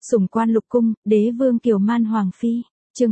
Sủng quan lục cung, đế vương Kiều Man Hoàng Phi. Chương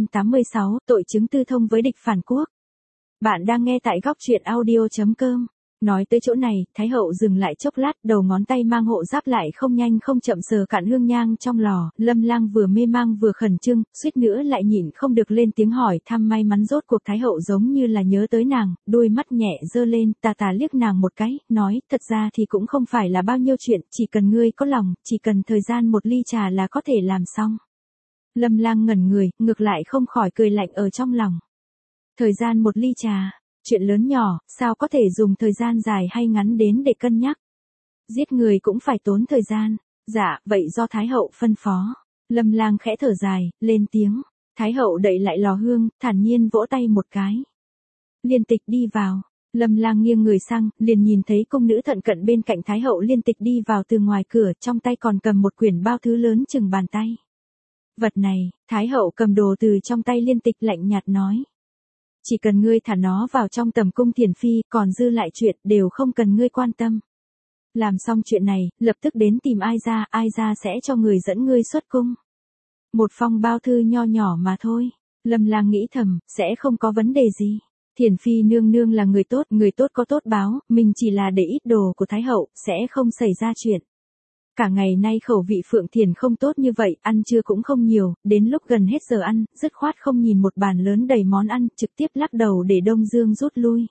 286, tội chứng tư thông với địch phản quốc. Bạn đang nghe tại góc truyện audio.com. Nói tới chỗ này, Thái hậu dừng lại chốc lát, đầu ngón tay mang hộ giáp lại không nhanh không chậm sờ cạn hương nhang trong lò. Lâm Lang vừa mê mang vừa khẩn trương, suýt nữa lại nhịn không được lên tiếng hỏi thăm. May mắn rốt cuộc Thái hậu giống như là nhớ tới nàng, đôi mắt nhẹ giơ lên, tà tà liếc nàng một cái, nói, thật ra thì cũng không phải là bao nhiêu chuyện, chỉ cần ngươi có lòng, chỉ cần thời gian một ly trà là có thể làm xong. Lâm Lang ngẩn người, ngược lại không khỏi cười lạnh ở trong lòng. Thời gian một ly trà, chuyện lớn nhỏ, sao có thể dùng thời gian dài hay ngắn đến để cân nhắc. Giết người cũng phải tốn thời gian. Dạ, vậy do Thái hậu phân phó. Lâm Lang khẽ thở dài, lên tiếng. Thái hậu đậy lại lò hương, thản nhiên vỗ tay một cái. Liên Tịch đi vào. Lâm Lang nghiêng người sang, liền nhìn thấy cung nữ thận cận bên cạnh Thái hậu Liên Tịch đi vào từ ngoài cửa, trong tay còn cầm một quyển bao thư lớn chừng bàn tay. Vật này, Thái hậu cầm đồ từ trong tay Liên Tịch lạnh nhạt nói. Chỉ cần ngươi thả nó vào trong tầm cung Thiền Phi, còn dư lại chuyện đều không cần ngươi quan tâm. Làm xong chuyện này, lập tức đến tìm ai ra sẽ cho người dẫn ngươi xuất cung. Một phong bao thư nho nhỏ mà thôi. Lâm Lang nghĩ thầm, sẽ không có vấn đề gì. Thiền Phi nương nương là người tốt có tốt báo, mình chỉ là để ít đồ của Thái hậu, sẽ không xảy ra chuyện. Cả ngày nay khẩu vị Phượng Thiền không tốt như vậy, ăn trưa cũng không nhiều, đến lúc gần hết giờ ăn, dứt khoát không nhìn một bàn lớn đầy món ăn, trực tiếp lắc đầu để Đông Dương rút lui.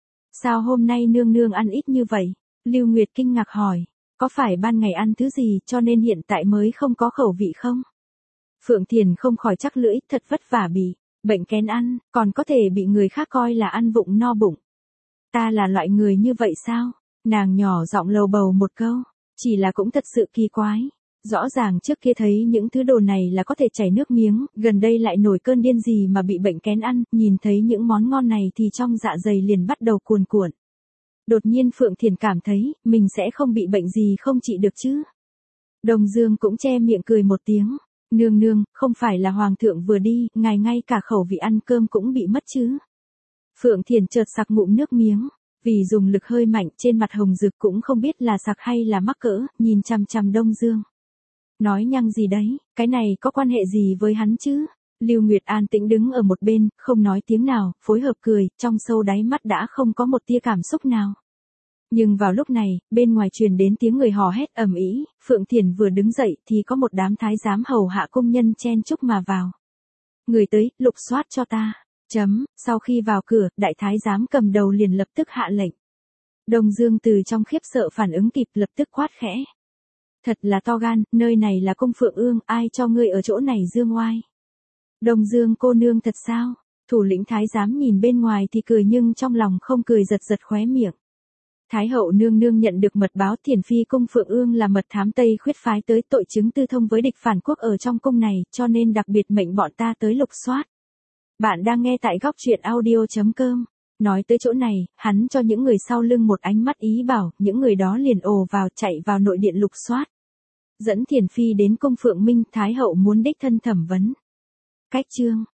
Sao hôm nay nương nương ăn ít như vậy? Lưu Nguyệt kinh ngạc hỏi, có phải ban ngày ăn thứ gì cho nên hiện tại mới không có khẩu vị không? Phượng Thiền không khỏi chắc lưỡi, thật vất vả bị bệnh kén ăn, còn có thể bị người khác coi là ăn vụng no bụng. Ta là loại người như vậy sao? Nàng nhỏ giọng lầu bầu một câu. Chỉ là cũng thật sự kỳ quái. Rõ ràng trước kia thấy những thứ đồ này là có thể chảy nước miếng, gần đây lại nổi cơn điên gì mà bị bệnh kén ăn, nhìn thấy những món ngon này thì trong dạ dày liền bắt đầu cuồn cuộn. Đột nhiên Phượng Thiền cảm thấy, mình sẽ không bị bệnh gì không trị được chứ. Đông Dương cũng che miệng cười một tiếng. Nương nương, không phải là hoàng thượng vừa đi, ngài ngay cả khẩu vị ăn cơm cũng bị mất chứ. Phượng Thiền chợt sặc ngụm nước miếng. Vì dùng lực hơi mạnh trên mặt hồng rực cũng không biết là sặc hay là mắc cỡ, nhìn chằm chằm Đông Dương. Nói nhăng gì đấy, cái này có quan hệ gì với hắn chứ? Lưu Nguyệt an tĩnh đứng ở một bên, không nói tiếng nào, phối hợp cười, trong sâu đáy mắt đã không có một tia cảm xúc nào. Nhưng vào lúc này, bên ngoài truyền đến tiếng người hò hét ầm ĩ, Phượng Thiền vừa đứng dậy thì có một đám thái giám hầu hạ cung nhân chen chúc mà vào. Người tới, lục soát cho ta. Sau khi vào cửa, đại thái giám cầm đầu liền lập tức hạ lệnh. Đông Dương từ trong khiếp sợ phản ứng kịp lập tức quát khẽ. Thật là to gan, nơi này là cung Phượng Ương, ai cho ngươi ở chỗ này dương oai. Đông Dương cô nương thật sao? Thủ lĩnh thái giám nhìn bên ngoài thì cười nhưng trong lòng không cười, giật giật khóe miệng. Thái hậu nương nương nhận được mật báo Thiền Phi cung Phượng Ương là mật thám Tây khuyết phái tới tội chứng tư thông với địch phản quốc ở trong cung này, cho nên đặc biệt mệnh bọn ta tới lục soát. Bạn đang nghe tại góc truyện audio.com. Nói tới chỗ này, hắn cho những người sau lưng một ánh mắt ý bảo, những người đó liền ồ vào chạy vào nội điện lục soát. Dẫn Thiền Phi đến cung Phượng Minh, Thái hậu muốn đích thân thẩm vấn. Cách chương.